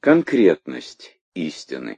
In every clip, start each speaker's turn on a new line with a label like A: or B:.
A: Конкретность истины.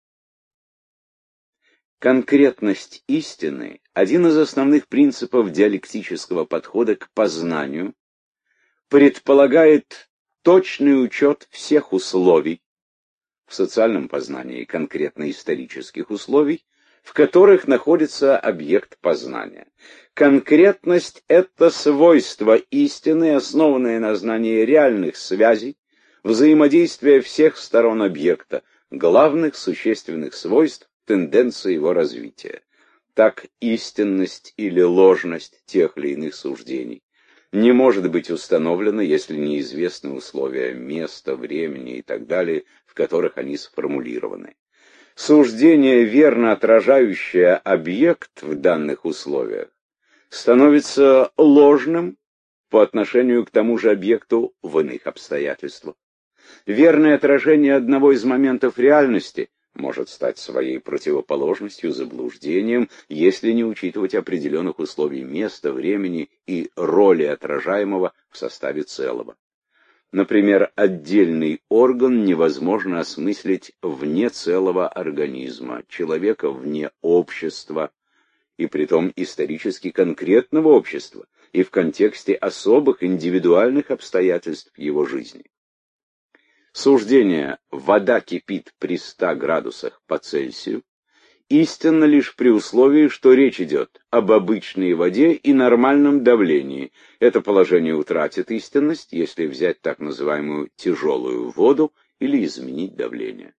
A: Конкретность истины – один из основных принципов диалектического подхода к познанию, предполагает точный учет всех условий, в социальном познании конкретно исторических условий, в которых находится объект познания. Конкретность – это свойство истины, основанное на знании реальных связей, взаимодействия всех сторон объекта, главных существенных свойств, тенденции его развития. Так истинность или ложность тех или иных суждений не может быть установлена, если неизвестны условия места, времени и так далее, в которых они сформулированы. Суждение, верно отражающее объект в данных условиях, становится ложным по отношению к тому же объекту в иных обстоятельствах. Верное отражение одного из моментов реальности может стать своей противоположностью, заблуждением, если не учитывать определенных условий места, времени и роли отражаемого в составе целого. Например, отдельный орган невозможно осмыслить вне целого организма, человека вне общества, и притом исторически конкретного общества, и в контексте особых индивидуальных обстоятельств его жизни. Суждение «вода кипит при 100 градусах по Цельсию» истинно лишь при условии, что речь идет об обычной воде и нормальном давлении. Это положение утратит истинность, если взять так называемую тяжелую воду или изменить давление.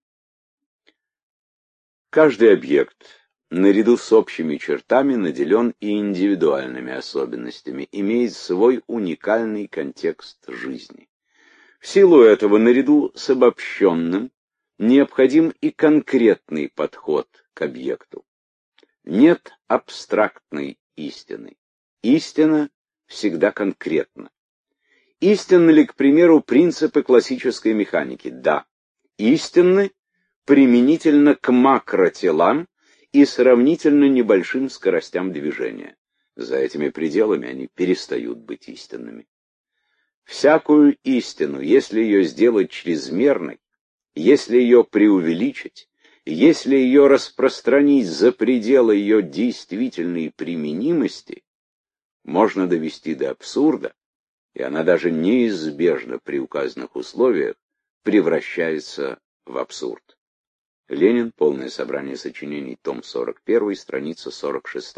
A: Каждый объект, наряду с общими чертами, наделен и индивидуальными особенностями, имеет свой уникальный контекст жизни. В силу этого, наряду с обобщенным, необходим и конкретный подход к объекту. Нет абстрактной истины. Истина всегда конкретна. Истинны ли, к примеру, принципы классической механики? Да. Истинны применительно к макротелам и сравнительно небольшим скоростям движения. За этими пределами они перестают быть истинными. Всякую истину, если ее сделать чрезмерной, если ее преувеличить, если ее распространить за пределы ее действительной применимости, можно довести до абсурда, и она даже неизбежно при указанных условиях превращается в абсурд. Ленин. Полное собрание сочинений. Том 41, страница 46.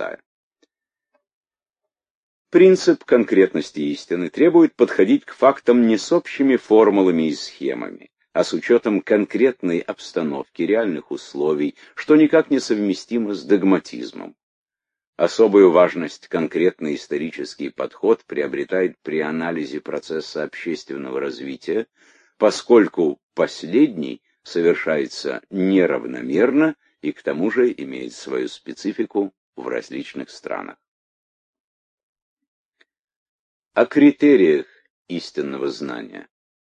A: Принцип конкретности истины требует подходить к фактам не с общими формулами и схемами, а с учетом конкретной обстановки, реальных условий, что никак не совместимо с догматизмом. Особую важность конкретный исторический подход приобретает при анализе процесса общественного развития, поскольку последний совершается неравномерно и к тому же имеет свою специфику в различных странах. О критериях истинного знания.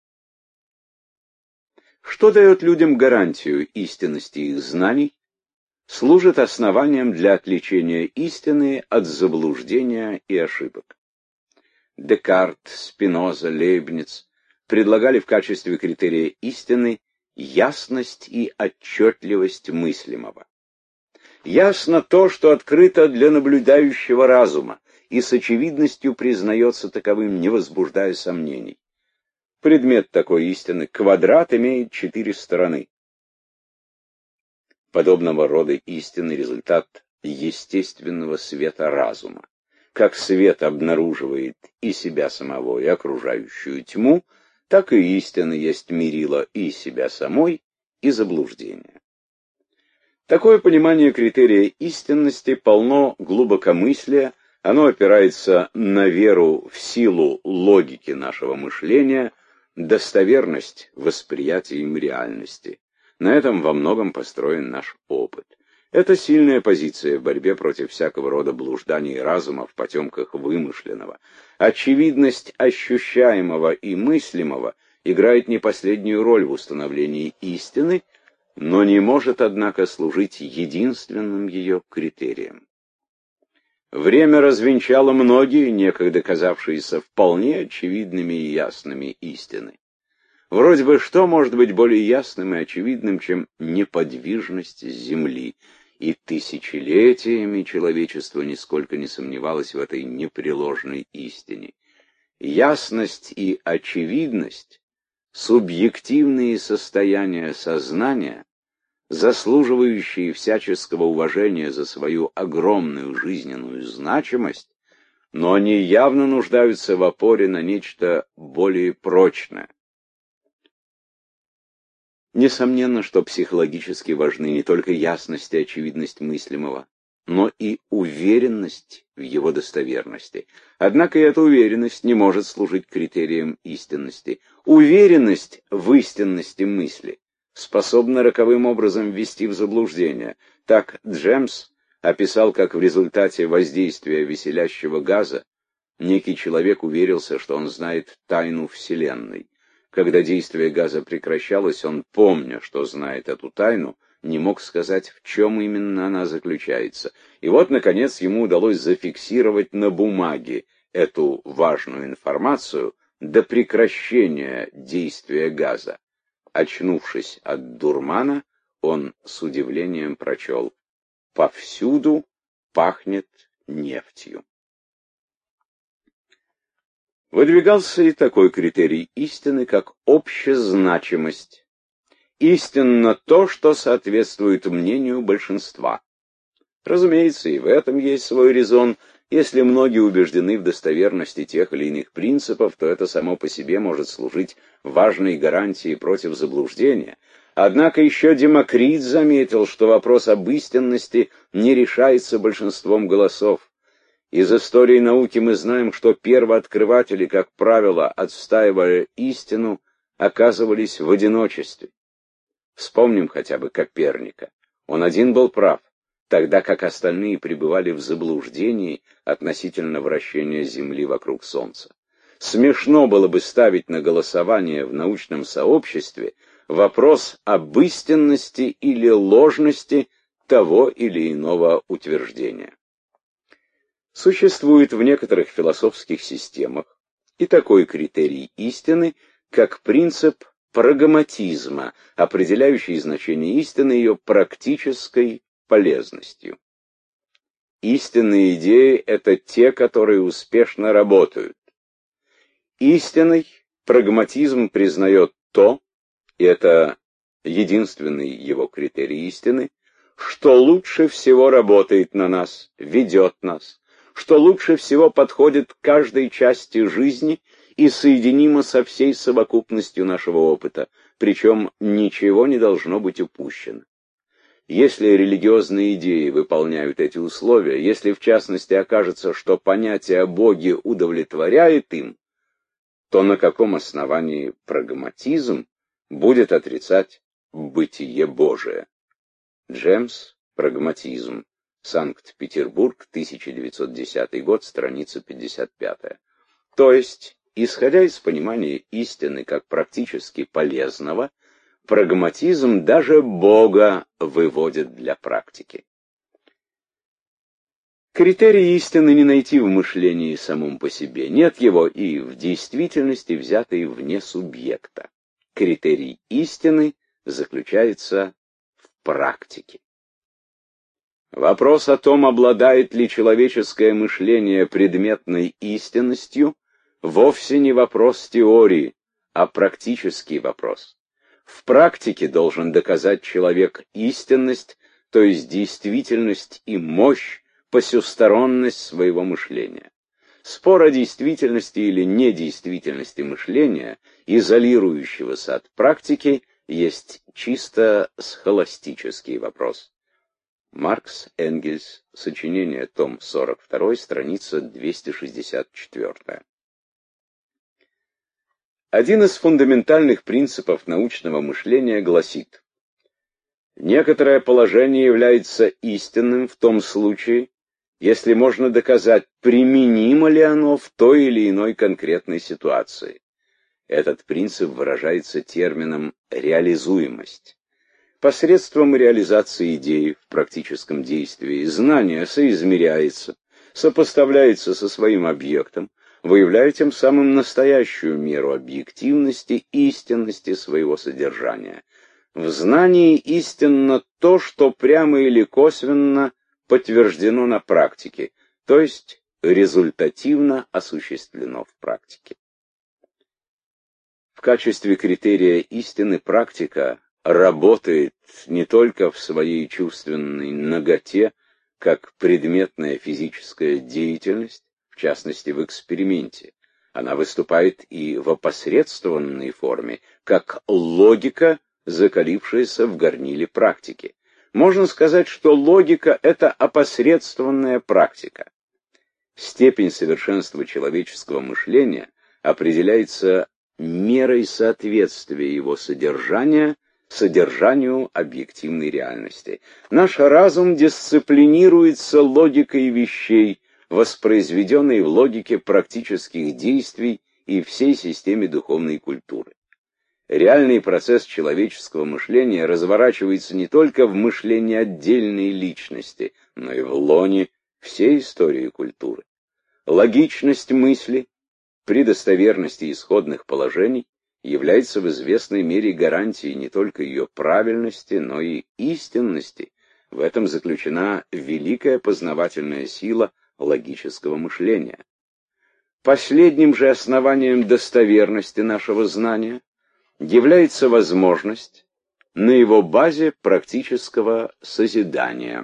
A: Что дает людям гарантию истинности их знаний, служит основанием для отличения истины от заблуждения и ошибок. Декарт, Спиноза, Лейбниц предлагали в качестве критерия истины ясность и отчетливость мыслимого. Ясно то, что открыто для наблюдающего разума, и с очевидностью признается таковым, не возбуждая сомнений. Предмет такой истины — квадрат имеет 4 стороны. Подобного рода истины — результат естественного света разума. Как свет обнаруживает и себя самого, и окружающую тьму, так и истина есть мерило и себя самой, и заблуждения. Такое понимание критерия истинности полно глубокомыслия, оно опирается на веру в силу логики нашего мышления, достоверность восприятия им реальности. На этом во многом построен наш опыт. Это сильная позиция в борьбе против всякого рода блужданий разума в потемках вымышленного. Очевидность ощущаемого и мыслимого играет не последнюю роль в установлении истины, но не может, однако, служить единственным ее критерием. Время развенчало многие, некогда казавшиеся вполне очевидными и ясными истины. Вроде бы что может быть более ясным и очевидным, чем неподвижность Земли? И тысячелетиями человечество нисколько не сомневалось в этой непреложной истине. Ясность и очевидность, субъективные состояния сознания, заслуживающие всяческого уважения за свою огромную жизненную значимость, но они явно нуждаются в опоре на нечто более прочное. Несомненно, что психологически важны не только ясность и очевидность мыслимого, но и уверенность в его достоверности. Однако и эта уверенность не может служить критерием истинности. Уверенность в истинности мысли способна роковым образом ввести в заблуждение. Так Джемс описал, как в результате воздействия веселящего газа некий человек уверился, что он знает тайну Вселенной. Когда действие газа прекращалось, он, помня, что знает эту тайну, не мог сказать, в чем именно она заключается. И вот, наконец, ему удалось зафиксировать на бумаге эту важную информацию до прекращения действия газа. Очнувшись от дурмана, он с удивлением прочел: «Повсюду пахнет нефтью». Выдвигался и такой критерий истины, как общезначимость. Истинно то, что соответствует мнению большинства. Разумеется, и в этом есть свой резон. Если многие убеждены в достоверности тех или иных принципов, то это само по себе может служить важной гарантией против заблуждения. Однако еще Демокрит заметил, что вопрос об истинности не решается большинством голосов. Из истории науки мы знаем, что первооткрыватели, как правило, отстаивая истину, оказывались в одиночестве. Вспомним хотя бы Коперника. Он один был прав, тогда как остальные пребывали в заблуждении относительно вращения Земли вокруг Солнца. Смешно было бы ставить на голосование в научном сообществе вопрос об истинности или ложности того или иного утверждения. Существует в некоторых философских системах и такой критерий истины, как принцип прагматизма, определяющий значение истины ее практической полезностью. Истинные идеи — это те, которые успешно работают. Истинный прагматизм признает то, и это единственный его критерий истины, что лучше всего работает на нас, ведет нас, что лучше всего подходит к каждой части жизни и соединимо со всей совокупностью нашего опыта, причем ничего не должно быть упущено. Если религиозные идеи выполняют эти условия, если в частности окажется, что понятие о Боге удовлетворяет им, то на каком основании прагматизм будет отрицать бытие Божие? Джемс, «Прагматизм», Санкт-Петербург, 1910 год, страница 55. То есть, исходя из понимания истины как практически полезного, прагматизм даже Бога выводит для практики. Критерий истины не найти в мышлении самом по себе. Нет его и в действительности, взятой вне субъекта. Критерий истины заключается в практике. Вопрос о том, обладает ли человеческое мышление предметной истинностью, вовсе не вопрос теории, а практический вопрос. В практике должен доказать человек истинность, то есть действительность и мощь, посюсторонность своего мышления. Спор о действительности или недействительности мышления, изолирующегося от практики, есть чисто схоластический вопрос. Маркс, Энгельс, сочинение, том 42, страница 264. Один из фундаментальных принципов научного мышления гласит: некоторое положение является истинным в том случае, если можно доказать, применимо ли оно в той или иной конкретной ситуации. Этот принцип выражается термином «реализуемость». Посредством реализации идеи в практическом действии знание соизмеряется, сопоставляется со своим объектом, выявляя тем самым настоящую меру объективности, истинности своего содержания. В знании истинно то, что прямо или косвенно подтверждено на практике, то есть результативно осуществлено в практике. В качестве критерия истины практика работает не только в своей чувственной наготе, как предметная физическая деятельность, в частности в эксперименте. Она выступает и в опосредствованной форме, как логика, закалившаяся в горниле практики. Можно сказать, что логика — это опосредствованная практика. Степень совершенства человеческого мышления определяется мерой соответствия его содержания содержанию объективной реальности. Наш разум дисциплинируется логикой вещей, воспроизведенной в логике практических действий и всей системе духовной культуры. Реальный процесс человеческого мышления разворачивается не только в мышлении отдельной личности, но и в лоне всей истории культуры. Логичность мысли при достоверности исходных положений является в известной мере гарантией не только ее правильности, но и истинности. В этом заключена великая познавательная сила логического мышления. Последним же основанием достоверности нашего знания является возможность на его базе практического созидания.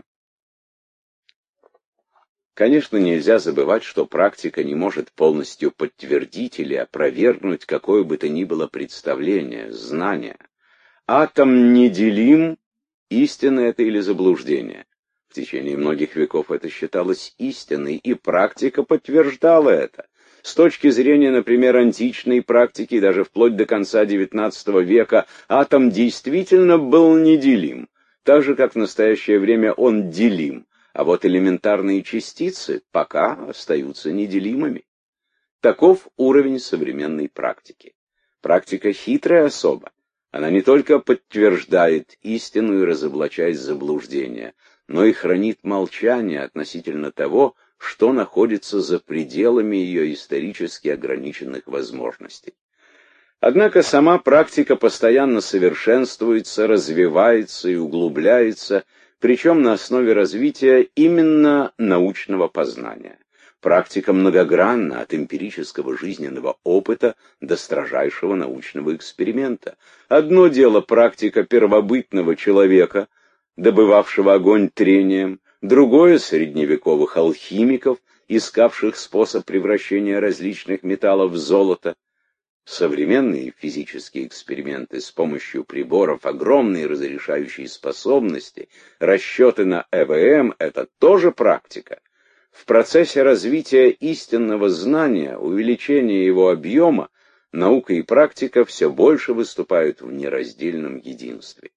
A: Конечно, нельзя забывать, что практика не может полностью подтвердить или опровергнуть какое бы то ни было представление, знание. Атом неделим, истина это или заблуждение. В течение многих веков это считалось истиной, и практика подтверждала это. С точки зрения, например, античной практики, даже вплоть до конца XIX века, атом действительно был неделим, так же, как в настоящее время он делим. А вот элементарные частицы пока остаются неделимыми. Таков уровень современной практики. Практика хитрая особа. Она не только подтверждает истину и разоблачает заблуждения, но и хранит молчание относительно того, что находится за пределами ее исторически ограниченных возможностей. Однако сама практика постоянно совершенствуется, развивается и углубляется, причем на основе развития именно научного познания. Практика многогранна от эмпирического жизненного опыта до строжайшего научного эксперимента. Одно дело практика первобытного человека, добывавшего огонь трением, другое — средневековых алхимиков, искавших способ превращения различных металлов в золото. Современные физические эксперименты с помощью приборов огромной разрешающей способности, расчеты на ЭВМ — это тоже практика. В процессе развития истинного знания, увеличения его объема, наука и практика все больше выступают в нераздельном единстве.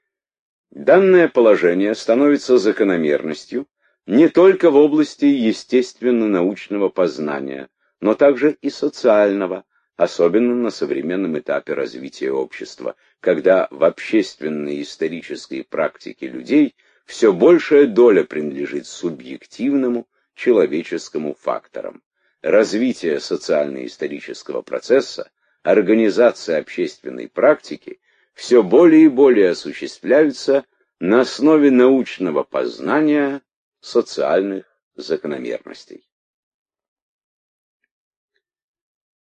A: Данное положение становится закономерностью не только в области естественно-научного познания, но также и социального, особенно на современном этапе развития общества, когда в общественной и исторической практике людей все большая доля принадлежит субъективному человеческому факторам. Развитие социально-исторического процесса, организация общественной практики все более и более осуществляются на основе научного познания социальных закономерностей.